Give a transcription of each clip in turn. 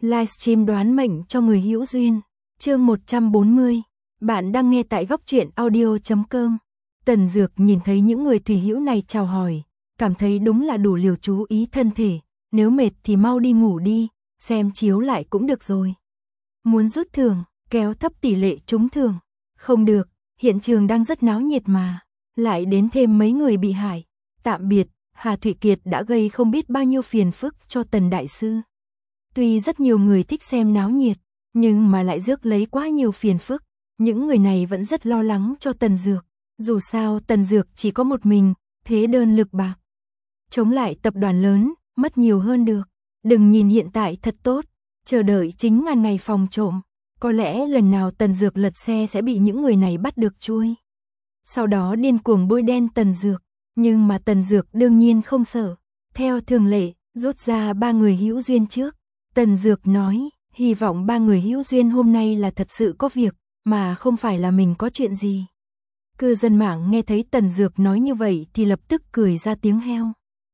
Livestream đoán mệnh cho người hữu duyên. Chương 140. Bạn đang nghe tại góc truyện audio.com. Tần Dược nhìn thấy những người thủy hữu này chào hỏi, cảm thấy đúng là đủ liều chú ý thân thể, nếu mệt thì mau đi ngủ đi, xem chiếu lại cũng được rồi. Muốn rút thưởng, kéo thấp tỷ lệ trúng thưởng. Không được, hiện trường đang rất náo nhiệt mà, lại đến thêm mấy người bị hại. Tạm biệt, Hà Thụy Kiệt đã gây không biết bao nhiêu phiền phức cho Tần Đại Sư. Tuy rất nhiều người thích xem náo nhiệt, nhưng mà lại rước lấy quá nhiều phiền phức. Những người này vẫn rất lo lắng cho Tần Dược. Dù sao Tần Dược chỉ có một mình, thế đơn lực bạc. Chống lại tập đoàn lớn, mất nhiều hơn được. Đừng nhìn hiện tại thật tốt, chờ đợi chính ngàn ngày phòng trộm. Có lẽ lần nào Tần Dược lật xe sẽ bị những người này bắt được chui. Sau đó điên cuồng bôi đen Tần Dược. Nhưng mà Tần Dược đương nhiên không sợ. Theo thường lệ, rút ra 3 người hữu duyên trước. Tần Dược nói, hy vọng 3 người hữu duyên hôm nay là thật sự có việc, mà không phải là mình có chuyện gì. Cư dân mạng nghe thấy Tần Dược nói như vậy thì lập tức cười ra tiếng heo.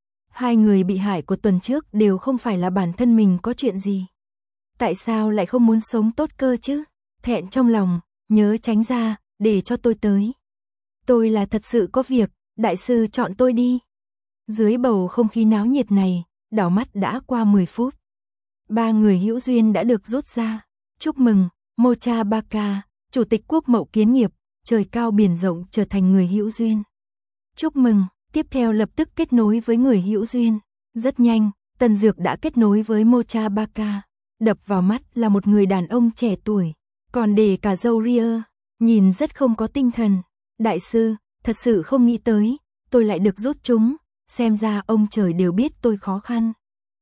2 người bị hại của tuần trước đều không phải là bản thân mình có chuyện gì. Tại sao lại không muốn sống tốt cơ chứ? Thẹn trong lòng, nhớ tránh ra, để cho tôi tới. Tôi là thật sự có việc, đại sư chọn tôi đi. Dưới bầu không khí náo nhiệt này, đảo mắt đã qua 10 phút. 3 người hữu duyên đã được rút ra. Chúc mừng, Mocha Baka, Chủ tịch Quốc Mậu Kiến Nghiệp, trời cao biển rộng trở thành người hữu duyên. Chúc mừng, tiếp theo lập tức kết nối với người hữu duyên. Rất nhanh, Tần Dược đã kết nối với Mocha Baka. Đập vào mắt là một người đàn ông trẻ tuổi, còn để cả râu ria, nhìn rất không có tinh thần. Đại sư, thật sự không nghĩ tới, tôi lại được rút chúng, xem ra ông trời đều biết tôi khó khăn.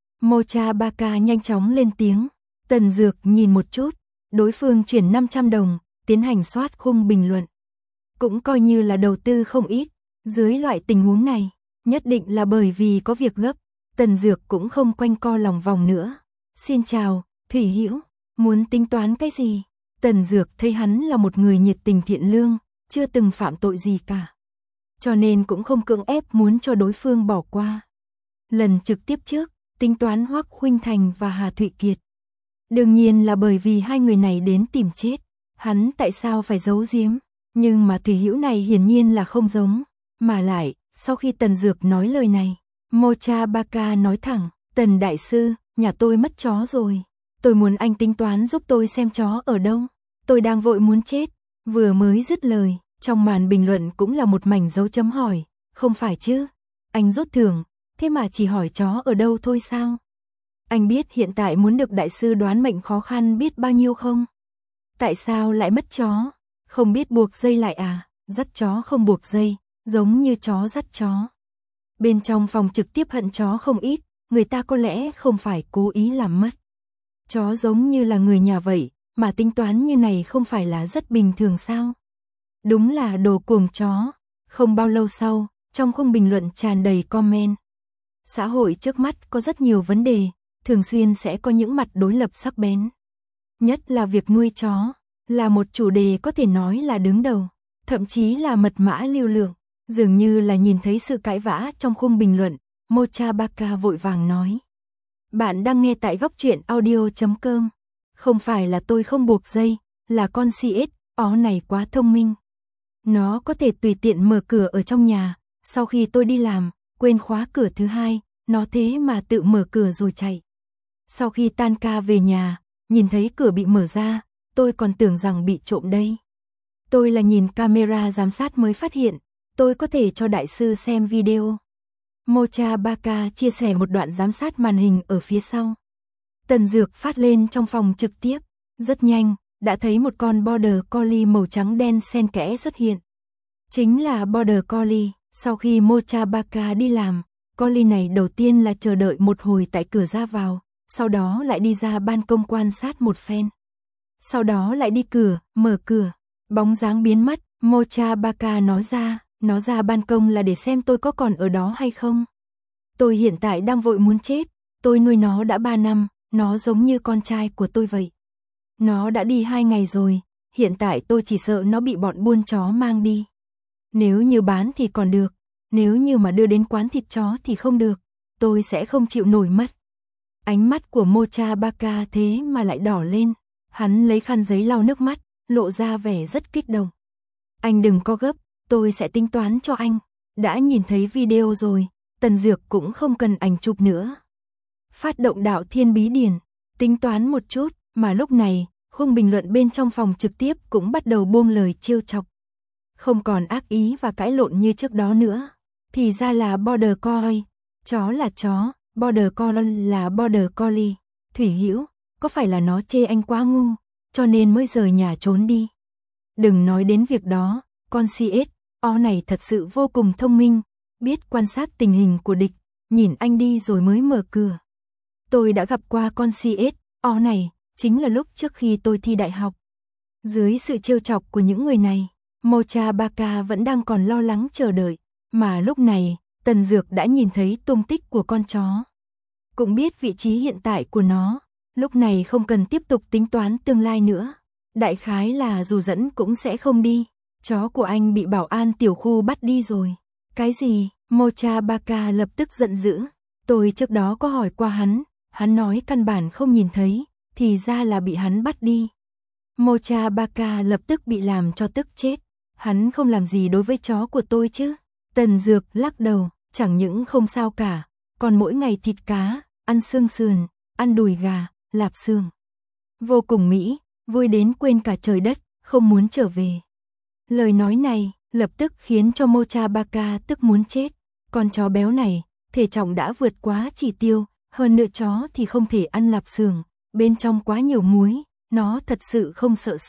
Mocha Baka nhanh chóng lên tiếng. Tần Dược nhìn một chút, đối phương chuyển 500 đồng, tiến hành soát khung bình luận. Cũng coi như là đầu tư không ít, dưới loại tình huống này, nhất định là bởi vì có việc gấp. Tần Dược cũng không quanh co lòng vòng nữa. Xin chào, Thủy Hữu, muốn tính toán cái gì? Tần Dược thấy hắn là một người nhiệt tình thiện lương, chưa từng phạm tội gì cả. Cho nên cũng không cưỡng ép muốn cho đối phương bỏ qua. Lần trực tiếp trước, tính toán Hoắc Khuynh Thành và Hà Thụy Kiệt. Đương nhiên là bởi vì 2 người này đến tìm chết. Hắn tại sao phải giấu giếm? Nhưng mà Thủy Hữu này hiển nhiên là không giống. Mà lại, sau khi Tần Dược nói lời này, Mocha Baka nói thẳng, Tần Đại Sư, nhà tôi mất chó rồi. Tôi muốn anh tính toán giúp tôi xem chó ở đâu. Tôi đang vội muốn chết. Vừa mới dứt lời, trong màn bình luận cũng là một mảnh dấu chấm hỏi. Không phải chứ? Anh rút thưởng, thế mà chỉ hỏi chó ở đâu thôi sao? Anh biết hiện tại muốn được đại sư đoán mệnh khó khăn biết bao nhiêu không? Tại sao lại mất chó? Không biết buộc dây lại à? Dắt chó không buộc dây, giống như chó dắt chó. Bên trong phòng trực tiếp hận chó không ít, người ta có lẽ không phải cố ý làm mất. Chó giống như là người nhà vậy, mà tính toán như này không phải là rất bình thường sao? Đúng là đồ cuồng chó. Không bao lâu sau, trong khung bình luận tràn đầy comment. Xã hội trước mắt có rất nhiều vấn đề, thường xuyên sẽ có những mặt đối lập sắc bén. Nhất là việc nuôi chó, là một chủ đề có thể nói là đứng đầu, thậm chí là mật mã lưu lượng. Dường như là nhìn thấy sự cãi vã trong khung bình luận, Mocha Baka vội vàng nói. Bạn đang nghe tại góc truyện audio.com. Không phải là tôi không buộc dây, là con CSO này quá thông minh. Nó có thể tùy tiện mở cửa ở trong nhà, sau khi tôi đi làm, quên khóa cửa thứ hai, nó thế mà tự mở cửa rồi chạy. Sau khi tan ca về nhà, nhìn thấy cửa bị mở ra, tôi còn tưởng rằng bị trộm đây. Tôi là nhìn camera giám sát mới phát hiện, tôi có thể cho đại sư xem video. Mocha Baka chia sẻ một đoạn giám sát màn hình ở phía sau. Tần Dược phát lên trong phòng trực tiếp, rất nhanh, đã thấy một con Border Collie màu trắng đen xen kẽ xuất hiện. Chính là Border Collie, sau khi Mocha Baka đi làm, Collie này đầu tiên là chờ đợi một hồi tại cửa ra vào, sau đó lại đi ra ban công quan sát một phen. Sau đó lại đi cửa, mở cửa, bóng dáng biến mất, Mocha Baka nó ra ban công là để xem tôi có còn ở đó hay không. Tôi hiện tại đang vội muốn chết, tôi nuôi nó đã 3 năm, nó giống như con trai của tôi vậy. Nó đã đi 2 ngày rồi, hiện tại tôi chỉ sợ nó bị bọn buôn chó mang đi. Nếu như bán thì còn được, nếu như mà đưa đến quán thịt chó thì không được, tôi sẽ không chịu nổi mất. Ánh mắt của Mocha Baka thế mà lại đỏ lên. Hắn lấy khăn giấy lau nước mắt, lộ ra vẻ rất kích động. Anh đừng có gấp, tôi sẽ tính toán cho anh. Đã nhìn thấy video rồi, Tần Dược cũng không cần ảnh chụp nữa. Phát động đạo thiên bí điển, tính toán một chút, mà lúc này, khung bình luận bên trong phòng trực tiếp cũng bắt đầu buông lời trêu chọc. Không còn ác ý và cãi lộn như trước đó nữa. Thì ra là border collie, chó là chó, border collie là border collie. Thủy Hữu, có phải là nó chê anh quá ngu, cho nên mới rời nhà trốn đi. Đừng nói đến việc đó, con CSO này thật sự vô cùng thông minh, biết quan sát tình hình của địch, nhìn anh đi rồi mới mở cửa. Tôi đã gặp qua con CSO này, chính là lúc trước khi tôi thi đại học. Dưới sự trêu chọc của những người này, Mocha Baka vẫn đang còn lo lắng chờ đợi, mà lúc này, Tần Dược đã nhìn thấy tung tích của con chó. Cũng biết vị trí hiện tại của nó, lúc này không cần tiếp tục tính toán tương lai nữa. Đại khái là dù dẫn cũng sẽ không đi, chó của anh bị bảo an tiểu khu bắt đi rồi. Cái gì? Mocha Baka lập tức giận dữ. Tôi trước đó có hỏi qua hắn nói căn bản không nhìn thấy, thì ra là bị hắn bắt đi. Mocha Baka lập tức bị làm cho tức chết. Hắn không làm gì đối với chó của tôi chứ? Tần Dược lắc đầu, chẳng những không sao cả, còn mỗi ngày thịt cá, ăn xương sườn, ăn đùi gà, lạp xương. Vô cùng mỹ, vui đến quên cả trời đất, không muốn trở về. Lời nói này lập tức khiến cho Mocha Baka tức muốn chết. Con chó béo này, thể trọng đã vượt quá chỉ tiêu, hơn nữa chó thì không thể ăn lạp xương, bên trong quá nhiều muối, nó thật sự không sợ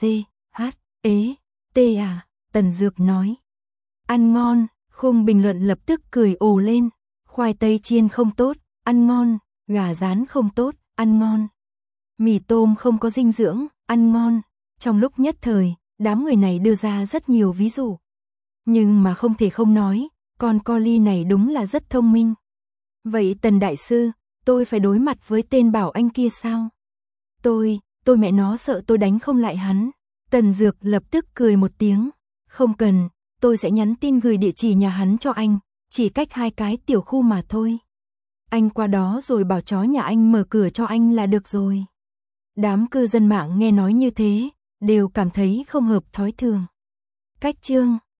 CHT à, Tần Dược nói. Ăn ngon, khung bình luận lập tức cười ồ lên, khoai tây chiên không tốt, ăn ngon, gà rán không tốt, ăn ngon. Mì tôm không có dinh dưỡng, ăn ngon. Trong lúc nhất thời, đám người này đưa ra rất nhiều ví dụ. Nhưng mà không thể không nói, con collie này đúng là rất thông minh. Vậy Tần Đại Sư, tôi phải đối mặt với tên bảo anh kia sao? Tôi mẹ nó sợ tôi đánh không lại hắn. Tần Dược lập tức cười một tiếng. Không cần, tôi sẽ nhắn tin gửi địa chỉ nhà hắn cho anh, chỉ cách 2 cái tiểu khu mà thôi. Anh qua đó rồi bảo chó nhà anh mở cửa cho anh là được rồi. Đám cư dân mạng nghe nói như thế, đều cảm thấy không hợp thói thường. Cách chương